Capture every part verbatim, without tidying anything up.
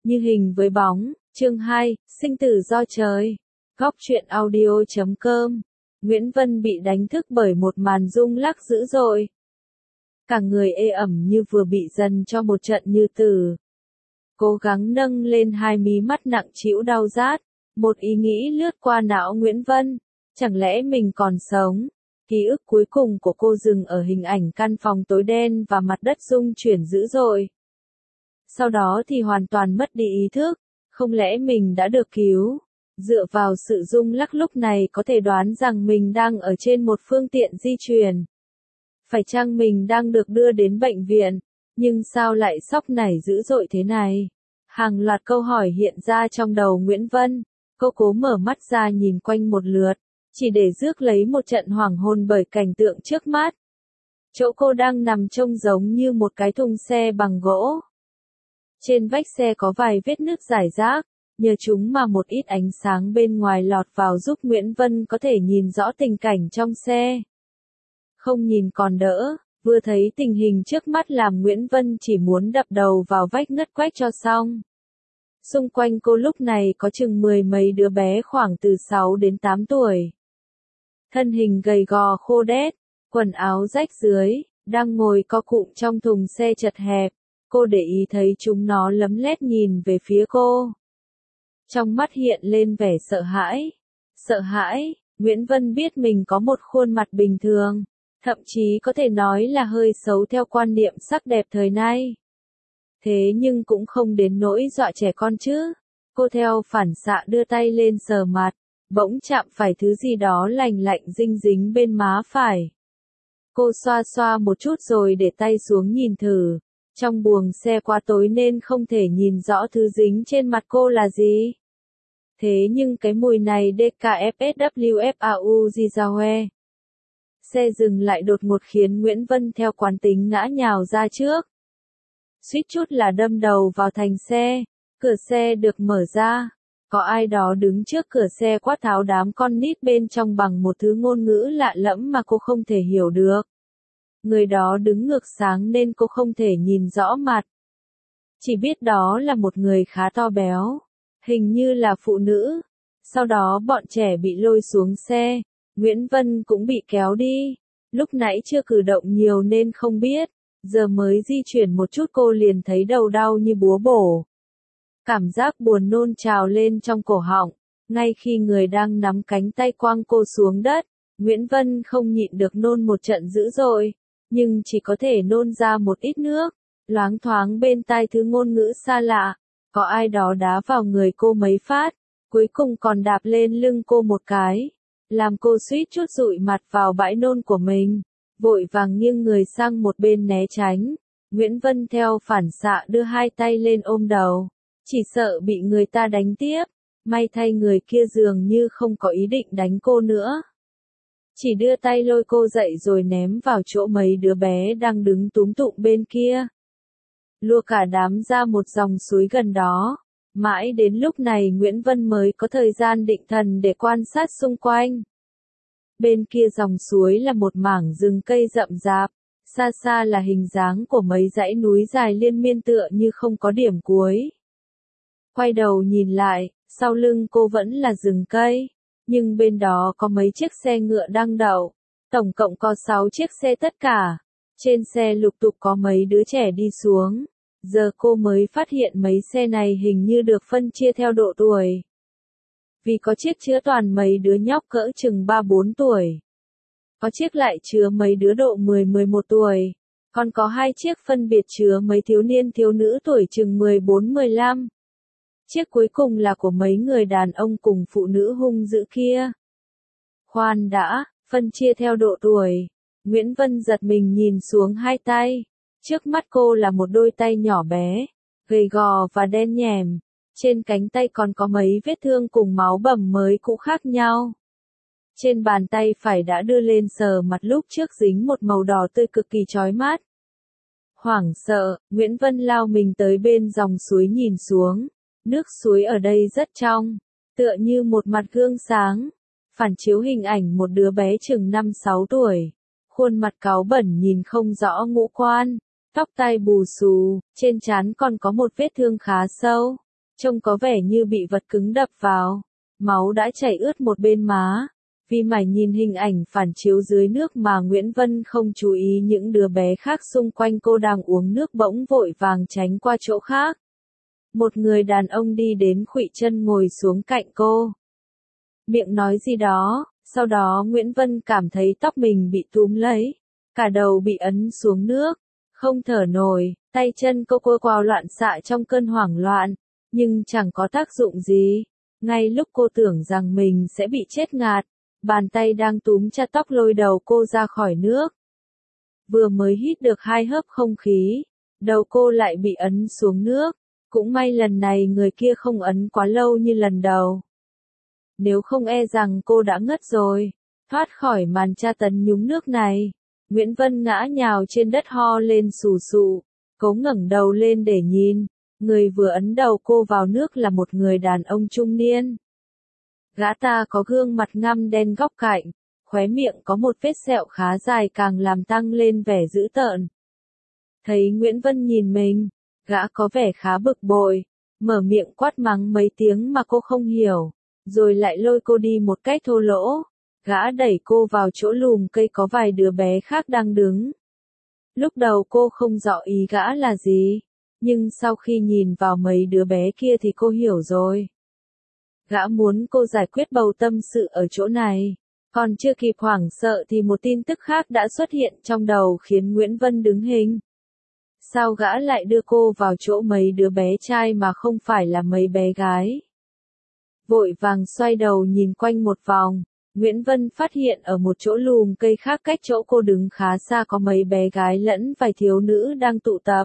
Như hình với bóng, chương hai, sinh tử do trời. Góc truyện audio.com. Nguyễn Vân bị đánh thức bởi một màn rung lắc dữ dội. Cả người ê ẩm như vừa bị dần cho một trận như tử. Cố gắng nâng lên hai mí mắt nặng trĩu đau rát. Một ý nghĩ lướt qua não Nguyễn Vân. Chẳng lẽ mình còn sống? Ký ức cuối cùng của cô dừng ở hình ảnh căn phòng tối đen và mặt đất rung chuyển dữ dội. Sau đó thì hoàn toàn mất đi ý thức, không lẽ mình đã được cứu? Dựa vào sự rung lắc lúc này có thể đoán rằng mình đang ở trên một phương tiện di chuyển. Phải chăng mình đang được đưa đến bệnh viện? Nhưng sao lại sốc nảy dữ dội thế này? Hàng loạt câu hỏi hiện ra trong đầu Nguyễn Vân. Cô cố mở mắt ra nhìn quanh một lượt, chỉ để rước lấy một trận hoảng hồn bởi cảnh tượng trước mắt. Chỗ cô đang nằm trông giống như một cái thùng xe bằng gỗ. Trên vách xe có vài vết nứt rải rác, nhờ chúng mà một ít ánh sáng bên ngoài lọt vào giúp Nguyễn Vân có thể nhìn rõ tình cảnh trong xe. Không nhìn còn đỡ, vừa thấy tình hình trước mắt làm Nguyễn Vân chỉ muốn đập đầu vào vách ngất quách cho xong. Xung quanh cô lúc này có chừng mười mấy đứa bé khoảng từ sáu đến tám tuổi. Thân hình gầy gò khô đét, quần áo rách dưới, đang ngồi co cụm trong thùng xe chật hẹp. Cô để ý thấy chúng nó lấm lét nhìn về phía cô. Trong mắt hiện lên vẻ sợ hãi. Sợ hãi, Nguyễn Vân biết mình có một khuôn mặt bình thường, thậm chí có thể nói là hơi xấu theo quan niệm sắc đẹp thời nay. Thế nhưng cũng không đến nỗi dọa trẻ con chứ. Cô theo phản xạ đưa tay lên sờ mặt, bỗng chạm phải thứ gì đó lành lạnh dinh dính bên má phải. Cô xoa xoa một chút rồi để tay xuống nhìn thử. Trong buồng xe quá tối nên không thể nhìn rõ thứ dính trên mặt cô là gì. Thế nhưng cái mùi này đê ca ép ét vê ép a u Gizawe. Xe dừng lại đột ngột khiến Nguyễn Vân theo quán tính ngã nhào ra trước. Suýt chút là đâm đầu vào thành xe. Cửa xe được mở ra. Có ai đó đứng trước cửa xe quát tháo đám con nít bên trong bằng một thứ ngôn ngữ lạ lẫm mà cô không thể hiểu được. Người đó đứng ngược sáng nên cô không thể nhìn rõ mặt. Chỉ biết đó là một người khá to béo, hình như là phụ nữ. Sau đó bọn trẻ bị lôi xuống xe, Nguyễn Vân cũng bị kéo đi. Lúc nãy chưa cử động nhiều nên không biết, giờ mới di chuyển một chút cô liền thấy đầu đau như búa bổ. Cảm giác buồn nôn trào lên trong cổ họng, ngay khi người đang nắm cánh tay quăng cô xuống đất, Nguyễn Vân không nhịn được nôn một trận dữ dội. Nhưng chỉ có thể nôn ra một ít nước, loáng thoáng bên tai thứ ngôn ngữ xa lạ, có ai đó đá vào người cô mấy phát, cuối cùng còn đạp lên lưng cô một cái, làm cô suýt chút dụi mặt vào bãi nôn của mình, vội vàng nghiêng người sang một bên né tránh. Nguyễn Vân theo phản xạ đưa hai tay lên ôm đầu, chỉ sợ bị người ta đánh tiếp, may thay người kia dường như không có ý định đánh cô nữa. Chỉ đưa tay lôi cô dậy rồi ném vào chỗ mấy đứa bé đang đứng túm tụm bên kia. Lùa cả đám ra một dòng suối gần đó. Mãi đến lúc này Nguyễn Vân mới có thời gian định thần để quan sát xung quanh. Bên kia dòng suối là một mảng rừng cây rậm rạp, xa xa là hình dáng của mấy dãy núi dài liên miên tựa như không có điểm cuối. Quay đầu nhìn lại, sau lưng cô vẫn là rừng cây. Nhưng bên đó có mấy chiếc xe ngựa đang đậu, tổng cộng có sáu chiếc xe tất cả. Trên xe lục tục có mấy đứa trẻ đi xuống. Giờ cô mới phát hiện mấy xe này hình như được phân chia theo độ tuổi. Vì có chiếc chứa toàn mấy đứa nhóc cỡ chừng ba bốn tuổi. Có chiếc lại chứa mấy đứa độ mười mười một tuổi. Còn có hai chiếc phân biệt chứa mấy thiếu niên thiếu nữ tuổi chừng mười bốn mười lăm. Chiếc cuối cùng là của mấy người đàn ông cùng phụ nữ hung dữ kia. Khoan đã, phân chia theo độ tuổi. Nguyễn Vân giật mình nhìn xuống hai tay. Trước mắt cô là một đôi tay nhỏ bé, gầy gò và đen nhèm. Trên cánh tay còn có mấy vết thương cùng máu bầm mới cũ khác nhau. Trên bàn tay phải đã đưa lên sờ mặt lúc trước dính một màu đỏ tươi cực kỳ chói mắt. Hoảng sợ, Nguyễn Vân lao mình tới bên dòng suối nhìn xuống. Nước suối ở đây rất trong, tựa như một mặt gương sáng, phản chiếu hình ảnh một đứa bé chừng năm sáu tuổi. Khuôn mặt cáu bẩn nhìn không rõ ngũ quan, tóc tai bù xù, trên trán còn có một vết thương khá sâu. Trông có vẻ như bị vật cứng đập vào, máu đã chảy ướt một bên má. Vì mải nhìn hình ảnh phản chiếu dưới nước mà Nguyễn Vân không chú ý những đứa bé khác xung quanh cô đang uống nước bỗng vội vàng tránh qua chỗ khác. Một người đàn ông đi đến khuỵu chân ngồi xuống cạnh cô. Miệng nói gì đó, sau đó Nguyễn Vân cảm thấy tóc mình bị túm lấy, cả đầu bị ấn xuống nước, không thở nổi, tay chân cô quơ quào loạn xạ trong cơn hoảng loạn, nhưng chẳng có tác dụng gì. Ngay lúc cô tưởng rằng mình sẽ bị chết ngạt, bàn tay đang túm chặt tóc lôi đầu cô ra khỏi nước. Vừa mới hít được hai hớp không khí, đầu cô lại bị ấn xuống nước. Cũng may lần này người kia không ấn quá lâu như lần đầu. Nếu không e rằng cô đã ngất rồi. Thoát khỏi màn tra tấn nhúng nước này, Nguyễn Vân ngã nhào trên đất ho lên sù sụ. Cố ngẩng đầu lên để nhìn. Người vừa ấn đầu cô vào nước là một người đàn ông trung niên. Gã ta có gương mặt ngăm đen góc cạnh, khóe miệng có một vết sẹo khá dài càng làm tăng lên vẻ dữ tợn. Thấy Nguyễn Vân nhìn mình, gã có vẻ khá bực bội, mở miệng quát mắng mấy tiếng mà cô không hiểu, rồi lại lôi cô đi một cách thô lỗ. Gã đẩy cô vào chỗ lùm cây có vài đứa bé khác đang đứng. Lúc đầu cô không rõ ý gã là gì, nhưng sau khi nhìn vào mấy đứa bé kia thì cô hiểu rồi. Gã muốn cô giải quyết bầu tâm sự ở chỗ này. Còn chưa kịp hoảng sợ thì một tin tức khác đã xuất hiện trong đầu khiến Nguyễn Vân đứng hình. Sao gã lại đưa cô vào chỗ mấy đứa bé trai mà không phải là mấy bé gái? Vội vàng xoay đầu nhìn quanh một vòng, Nguyễn Vân phát hiện ở một chỗ lùm cây khác cách chỗ cô đứng khá xa có mấy bé gái lẫn vài thiếu nữ đang tụ tập.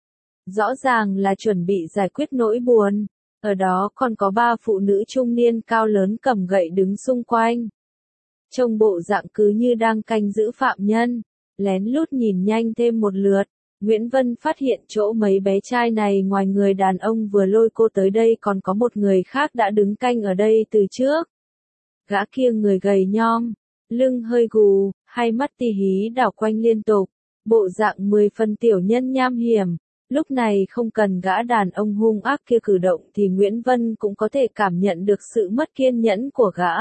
Rõ ràng là chuẩn bị giải quyết nỗi buồn. Ở đó còn có ba phụ nữ trung niên cao lớn cầm gậy đứng xung quanh. Trông bộ dạng cứ như đang canh giữ phạm nhân. Lén lút nhìn nhanh thêm một lượt, Nguyễn Vân phát hiện chỗ mấy bé trai này ngoài người đàn ông vừa lôi cô tới đây còn có một người khác đã đứng canh ở đây từ trước. Gã kia người gầy nhom, lưng hơi gù, hai mắt tì hí đảo quanh liên tục, bộ dạng mười phần tiểu nhân nham hiểm. Lúc này không cần gã đàn ông hung ác kia cử động thì Nguyễn Vân cũng có thể cảm nhận được sự mất kiên nhẫn của gã.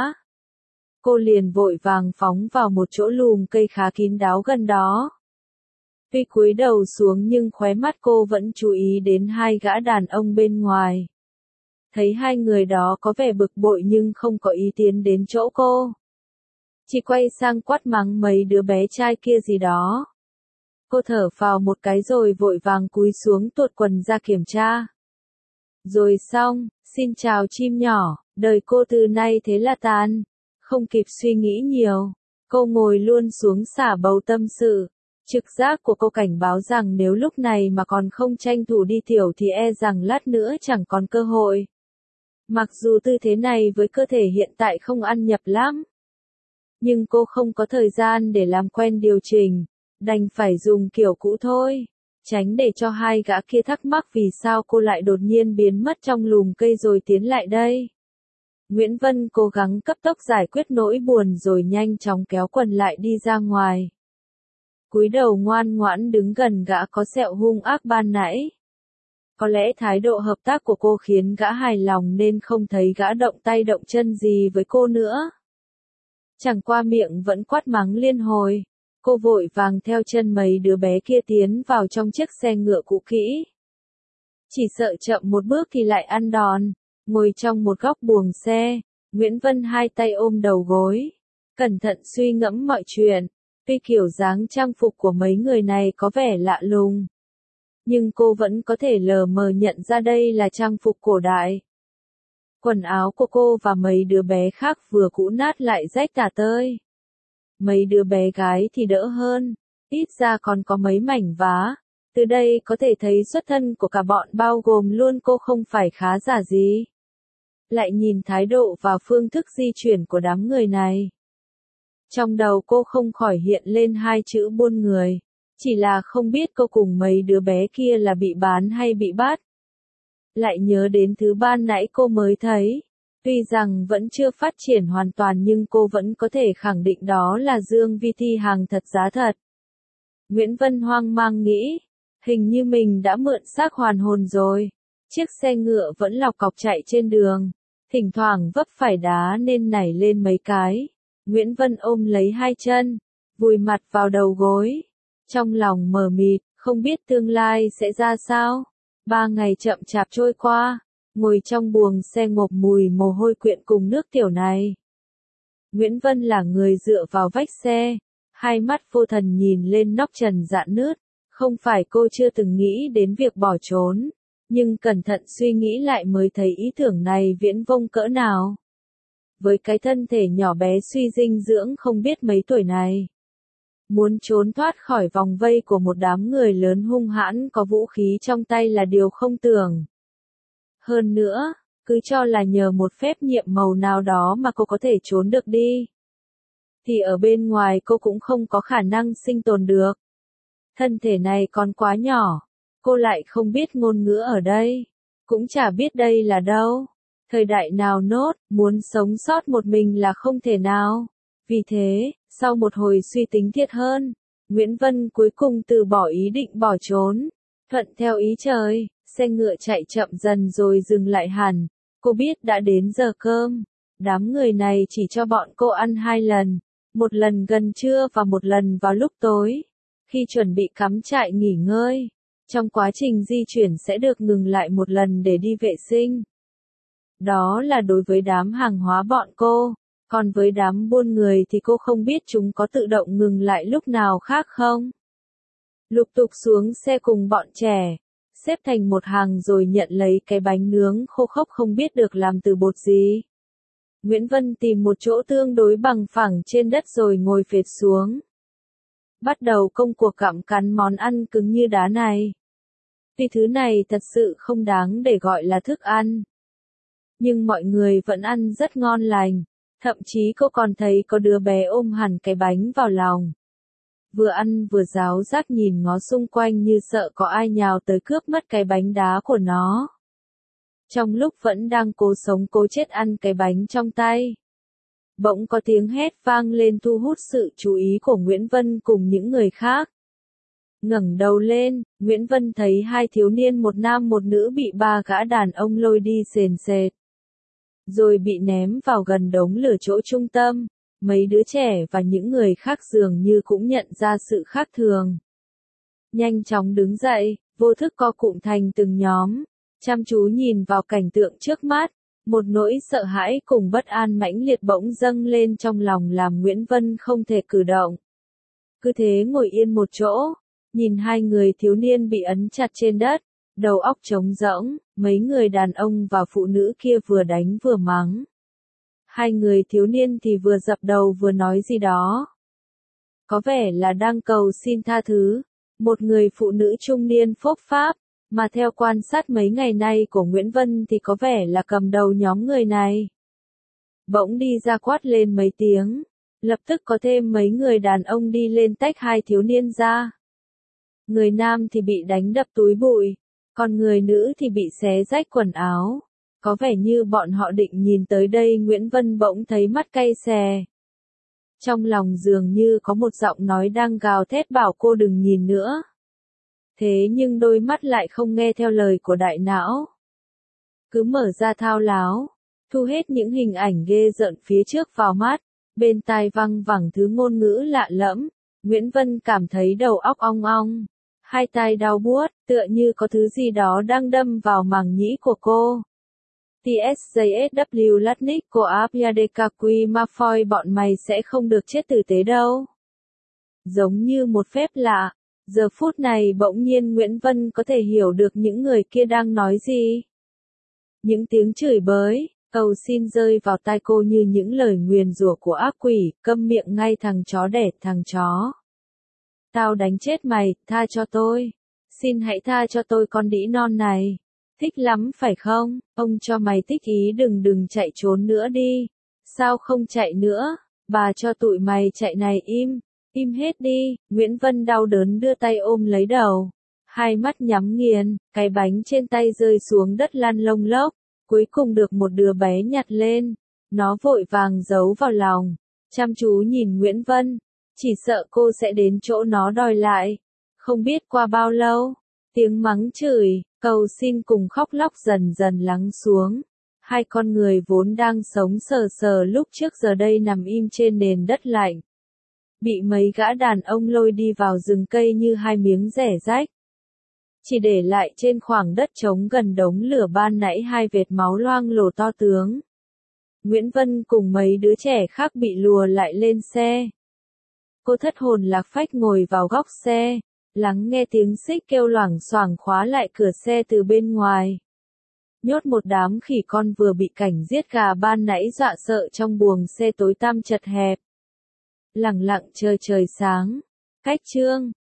Cô liền vội vàng phóng vào một chỗ lùm cây khá kín đáo gần đó. Tuy cúi đầu xuống nhưng khóe mắt cô vẫn chú ý đến hai gã đàn ông bên ngoài. Thấy hai người đó có vẻ bực bội nhưng không có ý tiến đến chỗ cô. Chỉ quay sang quát mắng mấy đứa bé trai kia gì đó. Cô thở phào một cái rồi vội vàng cúi xuống tuột quần ra kiểm tra. Rồi xong, xin chào chim nhỏ, đời cô từ nay thế là tàn. Không kịp suy nghĩ nhiều, cô ngồi luôn xuống xả bầu tâm sự. Trực giác của cô cảnh báo rằng nếu lúc này mà còn không tranh thủ đi tiểu thì e rằng lát nữa chẳng còn cơ hội. Mặc dù tư thế này với cơ thể hiện tại không ăn nhập lắm, nhưng cô không có thời gian để làm quen điều chỉnh. Đành phải dùng kiểu cũ thôi, tránh để cho hai gã kia thắc mắc vì sao cô lại đột nhiên biến mất trong lùm cây rồi tiến lại đây. Nguyễn Vân cố gắng cấp tốc giải quyết nỗi buồn rồi nhanh chóng kéo quần lại đi ra ngoài. Cúi đầu ngoan ngoãn đứng gần gã có sẹo hung ác ban nãy. Có lẽ thái độ hợp tác của cô khiến gã hài lòng nên không thấy gã động tay động chân gì với cô nữa. Chẳng qua miệng vẫn quát mắng liên hồi. Cô vội vàng theo chân mấy đứa bé kia tiến vào trong chiếc xe ngựa cũ kỹ. Chỉ sợ chậm một bước thì lại ăn đòn. Ngồi trong một góc buồng xe, Nguyễn Vân hai tay ôm đầu gối, cẩn thận suy ngẫm mọi chuyện. Tuy kiểu dáng trang phục của mấy người này có vẻ lạ lùng, nhưng cô vẫn có thể lờ mờ nhận ra đây là trang phục cổ đại. Quần áo của cô và mấy đứa bé khác vừa cũ nát lại rách tả tơi. Mấy đứa bé gái thì đỡ hơn, ít ra còn có mấy mảnh vá. Từ đây có thể thấy xuất thân của cả bọn bao gồm luôn cô không phải khá giả gì. Lại nhìn thái độ và phương thức di chuyển của đám người này. Trong đầu cô không khỏi hiện lên hai chữ buôn người. Chỉ là không biết cô cùng mấy đứa bé kia là bị bán hay bị bắt. Lại nhớ đến thứ ban nãy cô mới thấy. Tuy rằng vẫn chưa phát triển hoàn toàn nhưng cô vẫn có thể khẳng định đó là Dương Vi Thi hàng thật giá thật. Nguyễn Vân hoang mang nghĩ, hình như mình đã mượn xác hoàn hồn rồi. Chiếc xe ngựa vẫn lọc cọc chạy trên đường, thỉnh thoảng vấp phải đá nên nảy lên mấy cái. Nguyễn Vân ôm lấy hai chân, vùi mặt vào đầu gối. Trong lòng mờ mịt, không biết tương lai sẽ ra sao. Ba ngày chậm chạp trôi qua, ngồi trong buồng xe ngộp mùi mồ hôi quyện cùng nước tiểu này. Nguyễn Vân là người dựa vào vách xe, hai mắt vô thần nhìn lên nóc trần rạn nứt. Không phải cô chưa từng nghĩ đến việc bỏ trốn, nhưng cẩn thận suy nghĩ lại mới thấy ý tưởng này viễn vông cỡ nào. Với cái thân thể nhỏ bé suy dinh dưỡng không biết mấy tuổi này, muốn trốn thoát khỏi vòng vây của một đám người lớn hung hãn có vũ khí trong tay là điều không tưởng. Hơn nữa, cứ cho là nhờ một phép nhiệm màu nào đó mà cô có thể trốn được đi, thì ở bên ngoài cô cũng không có khả năng sinh tồn được. Thân thể này còn quá nhỏ, cô lại không biết ngôn ngữ ở đây, cũng chả biết đây là đâu, thời đại nào nốt, muốn sống sót một mình là không thể nào. Vì thế, sau một hồi suy tính thiệt hơn, Nguyễn Vân cuối cùng từ bỏ ý định bỏ trốn, thuận theo ý trời, xe ngựa chạy chậm dần rồi dừng lại hẳn. Cô biết đã đến giờ cơm, đám người này chỉ cho bọn cô ăn hai lần, một lần gần trưa và một lần vào lúc tối. Khi chuẩn bị cắm trại nghỉ ngơi, trong quá trình di chuyển sẽ được ngừng lại một lần để đi vệ sinh. Đó là đối với đám hàng hóa bọn cô, còn với đám buôn người thì cô không biết chúng có tự động ngừng lại lúc nào khác không. Lục tục xuống xe cùng bọn trẻ, xếp thành một hàng rồi nhận lấy cái bánh nướng khô khốc không biết được làm từ bột gì. Nguyễn Vân tìm một chỗ tương đối bằng phẳng trên đất rồi ngồi phệt xuống. Bắt đầu công cuộc gặm cắn món ăn cứng như đá này. Tuy thứ này thật sự không đáng để gọi là thức ăn, nhưng mọi người vẫn ăn rất ngon lành, thậm chí cô còn thấy có đứa bé ôm hẳn cái bánh vào lòng. Vừa ăn vừa ráo rác nhìn ngó xung quanh như sợ có ai nhào tới cướp mất cái bánh đá của nó. Trong lúc vẫn đang cố sống cố chết ăn cái bánh trong tay, bỗng có tiếng hét vang lên thu hút sự chú ý của Nguyễn Vân cùng những người khác. Ngẩng đầu lên, Nguyễn Vân thấy hai thiếu niên một nam một nữ bị ba gã đàn ông lôi đi sền sệt, rồi bị ném vào gần đống lửa chỗ trung tâm. Mấy đứa trẻ và những người khác dường như cũng nhận ra sự khác thường. Nhanh chóng đứng dậy, vô thức co cụm thành từng nhóm, chăm chú nhìn vào cảnh tượng trước mắt. Một nỗi sợ hãi cùng bất an mãnh liệt bỗng dâng lên trong lòng làm Nguyễn Vân không thể cử động. Cứ thế ngồi yên một chỗ, nhìn hai người thiếu niên bị ấn chặt trên đất, đầu óc trống rỗng, mấy người đàn ông và phụ nữ kia vừa đánh vừa mắng. Hai người thiếu niên thì vừa dập đầu vừa nói gì đó. Có vẻ là đang cầu xin tha thứ. Một người phụ nữ trung niên phốc pháp, mà theo quan sát mấy ngày nay của Nguyễn Vân thì có vẻ là cầm đầu nhóm người này. Bỗng đi ra quát lên mấy tiếng, lập tức có thêm mấy người đàn ông đi lên tách hai thiếu niên ra. Người nam thì bị đánh đập túi bụi, còn người nữ thì bị xé rách quần áo. Có vẻ như bọn họ định nhìn tới đây. Nguyễn Vân bỗng thấy mắt cay xè. Trong lòng dường như có một giọng nói đang gào thét bảo cô đừng nhìn nữa. Thế nhưng đôi mắt lại không nghe theo lời của đại não. Cứ mở ra thao láo, thu hết những hình ảnh ghê rợn phía trước vào mắt, bên tai văng vẳng thứ ngôn ngữ lạ lẫm. Nguyễn Vân cảm thấy đầu óc ong ong, hai tai đau buốt, tựa như có thứ gì đó đang đâm vào màng nhĩ của cô. tê ét giê ét vê Latnik của Apiadekakui Malfoy bọn mày sẽ không được chết tử tế đâu. Giống như một phép lạ, giờ phút này bỗng nhiên Nguyễn Vân có thể hiểu được những người kia đang nói gì. Những tiếng chửi bới, cầu xin rơi vào tai cô như những lời nguyền rủa của ác quỷ, câm miệng ngay thằng chó đẻ thằng chó. Tao đánh chết mày, tha cho tôi. Xin hãy tha cho tôi con đĩ non này. Thích lắm phải không? Ông cho mày thích ý đừng đừng chạy trốn nữa đi. Sao không chạy nữa? Bà cho tụi mày chạy này im. Im hết đi. Nguyễn Vân đau đớn đưa tay ôm lấy đầu. Hai mắt nhắm nghiền, cái bánh trên tay rơi xuống đất lăn lông lốc. Cuối cùng được một đứa bé nhặt lên. Nó vội vàng giấu vào lòng. Chăm chú nhìn Nguyễn Vân. Chỉ sợ cô sẽ đến chỗ nó đòi lại. Không biết qua bao lâu, Tiếng mắng chửi, cầu xin cùng khóc lóc dần dần lắng xuống. Hai con người vốn đang sống sờ sờ lúc trước giờ đây nằm im trên nền đất lạnh. Bị mấy gã đàn ông lôi đi vào rừng cây như hai miếng rẻ rách. Chỉ để lại trên khoảng đất trống gần đống lửa ban nãy hai vệt máu loang lổ to tướng. Nguyễn Vân cùng mấy đứa trẻ khác bị lùa lại lên xe. Cô thất hồn lạc phách ngồi vào góc xe, lắng nghe tiếng xích kêu loảng xoảng khóa lại cửa xe từ bên ngoài. Nhốt một đám khỉ con vừa bị cảnh giết gà ban nãy dọa sợ trong buồng xe tối tăm chật hẹp. Lặng lặng chờ trời sáng. Cách chương